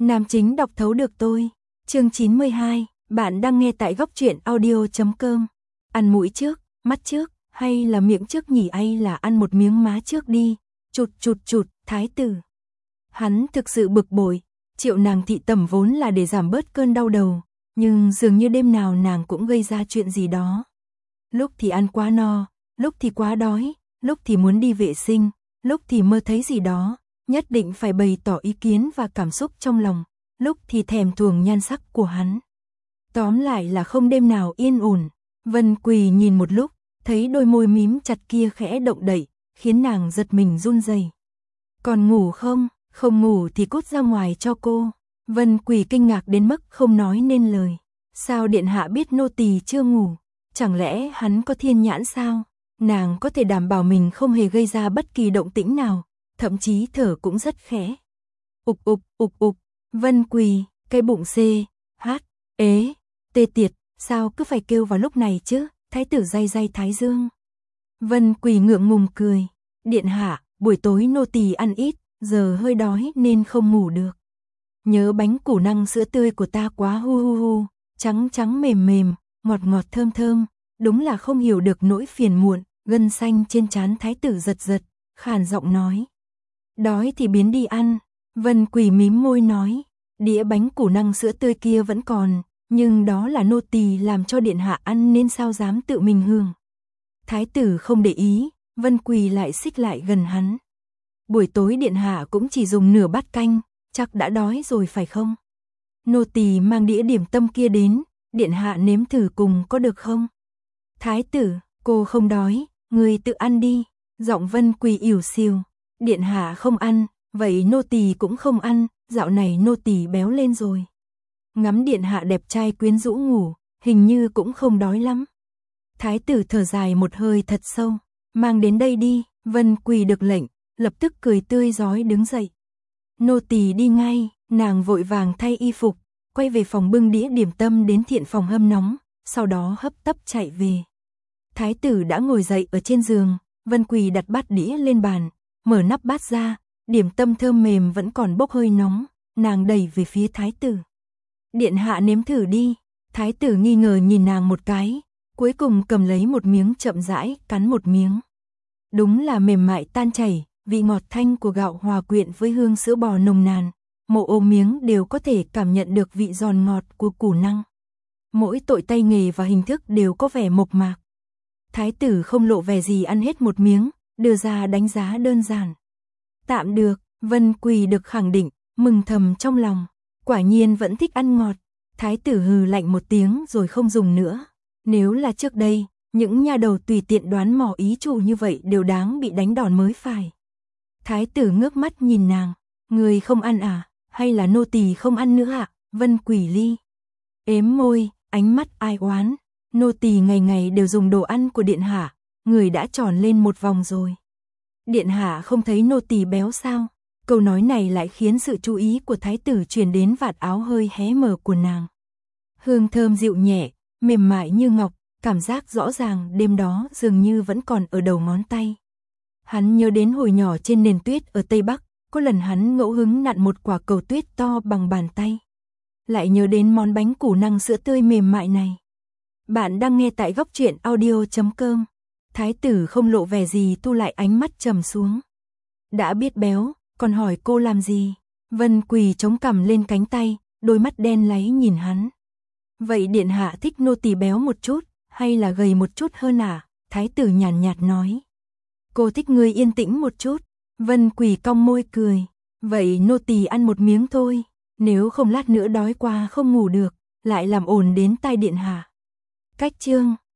Nam chính đọc thấu được tôi. Chương 92, bạn đang nghe tại góc truyện audio.com. Ăn mũi trước, mắt trước, hay là miệng trước nhỉ, hay là ăn một miếng má trước đi. Chụt chụt chụt, thái tử. Hắn thực sự bực bội, triệu nàng thị tẩm vốn là để giảm bớt cơn đau đầu, nhưng dường như đêm nào nàng cũng gây ra chuyện gì đó. Lúc thì ăn quá no, lúc thì quá đói, lúc thì muốn đi vệ sinh, lúc thì mơ thấy gì đó, nhất định phải bày tỏ ý kiến và cảm xúc trong lòng, lúc thì thèm thuồng nhan sắc của hắn. Tóm lại là không đêm nào yên ổn. Vân Quỳ nhìn một lúc, thấy đôi môi mím chặt kia khẽ động đậy, khiến nàng giật mình run rẩy. Còn ngủ không? Không ngủ thì cút ra ngoài cho cô. Vân Quỳ kinh ngạc đến mức không nói nên lời. Sao điện hạ biết nô tỳ chưa ngủ? Chẳng lẽ hắn có thiên nhãn sao? Nàng có thể đảm bảo mình không hề gây ra bất kỳ động tĩnh nào, thậm chí thở cũng rất khẽ. Ục ục ục ục. Vân Quỳ, cái bụng C, H, ế, tê tiệt, sao cứ phải kêu vào lúc này chứ? Thái tử day day thái dương. Vân Quỳ ngượng ngùng cười. Điện hạ, buổi tối nô tỳ ăn ít, giờ hơi đói nên không ngủ được. Nhớ bánh củ năng sữa tươi của ta quá, hu hu hu, trắng trắng mềm mềm, ngọt ngọt thơm thơm, đúng là không hiểu được nỗi phiền muộn. Gân xanh trên trán thái tử giật giật, khàn giọng nói. Đói thì biến đi ăn. Vân Quỳ mím môi nói. Đĩa bánh củ năng sữa tươi kia vẫn còn, nhưng đó là nô tỳ làm cho điện hạ ăn nên sao dám tự mình hưởng. Thái tử không để ý, Vân Quỳ lại xích lại gần hắn. Buổi tối điện hạ cũng chỉ dùng nửa bát canh, chắc đã đói rồi phải không? Nô tỳ mang đĩa điểm tâm kia đến, điện hạ nếm thử cùng có được không? Thái tử, cô không đói, người tự ăn đi. Giọng Vân Quỳ ỉu xìu. Điện hạ không ăn, vậy nô tỳ cũng không ăn, dạo này nô tỳ béo lên rồi. Ngắm điện hạ đẹp trai quyến rũ ngủ, hình như cũng không đói lắm. Thái tử thở dài một hơi thật sâu. Mang đến đây đi. Vân Quỳ được lệnh, lập tức cười tươi rói đứng dậy. Nô tỳ đi ngay. Nàng vội vàng thay y phục, quay về phòng bưng đĩa điểm tâm đến thiện phòng hâm nóng, sau đó hấp tấp chạy về. Thái tử đã ngồi dậy ở trên giường, Vân Quỳ đặt bát đĩa lên bàn, mở nắp bát ra, điểm tâm thơm mềm vẫn còn bốc hơi nóng, nàng đẩy về phía thái tử. Điện hạ nếm thử đi. Thái tử nghi ngờ nhìn nàng một cái, cuối cùng cầm lấy một miếng chậm rãi, cắn một miếng. Đúng là mềm mại tan chảy, vị ngọt thanh của gạo hòa quyện với hương sữa bò nồng nàn, mỗi ô miếng đều có thể cảm nhận được vị giòn ngọt của củ năng. Mỗi tội tay nghề và hình thức đều có vẻ mộc mạc. Thái tử không lộ vẻ gì ăn hết một miếng, đưa ra đánh giá đơn giản. Tạm được. Vân Quỳ được khẳng định, mừng thầm trong lòng. Quả nhiên vẫn thích ăn ngọt. Thái tử hừ lạnh một tiếng rồi không dùng nữa. Nếu là trước đây, những nha đầu tùy tiện đoán mò ý chủ như vậy đều đáng bị đánh đòn mới phải. Thái tử ngước mắt nhìn nàng. Người không ăn à? Hay là nô tỳ không ăn nữa ạ? Vân Quỳ ly ếm môi, ánh mắt ai oán. Nô tỳ ngày ngày đều dùng đồ ăn của điện hạ, người đã tròn lên một vòng rồi. Điện hạ không thấy nô tỳ béo sao? Câu nói này lại khiến sự chú ý của thái tử chuyển đến vạt áo hơi hé mở của nàng. Hương thơm dịu nhẹ, mềm mại như ngọc, cảm giác rõ ràng đêm đó dường như vẫn còn ở đầu ngón tay. Hắn nhớ đến hồi nhỏ trên nền tuyết ở Tây Bắc, có lần hắn ngẫu hứng nặn một quả cầu tuyết to bằng bàn tay. Lại nhớ đến món bánh củ năng sữa tươi mềm mại này. Bạn đang nghe tại góc truyện audio.com. Thái tử không lộ vẻ gì, thu lại ánh mắt trầm xuống. Đã biết béo, còn hỏi cô làm gì? Vân Quỳ chống cằm lên cánh tay, đôi mắt đen láy nhìn hắn. Vậy điện hạ thích nô tỳ béo một chút, hay là gầy một chút hơn à? Thái tử nhàn nhạt nói. Cô thích người yên tĩnh một chút. Vân Quỳ cong môi cười. Vậy nô tỳ ăn một miếng thôi, nếu không lát nữa đói quá không ngủ được, lại làm ồn đến tai điện hạ. Cách chương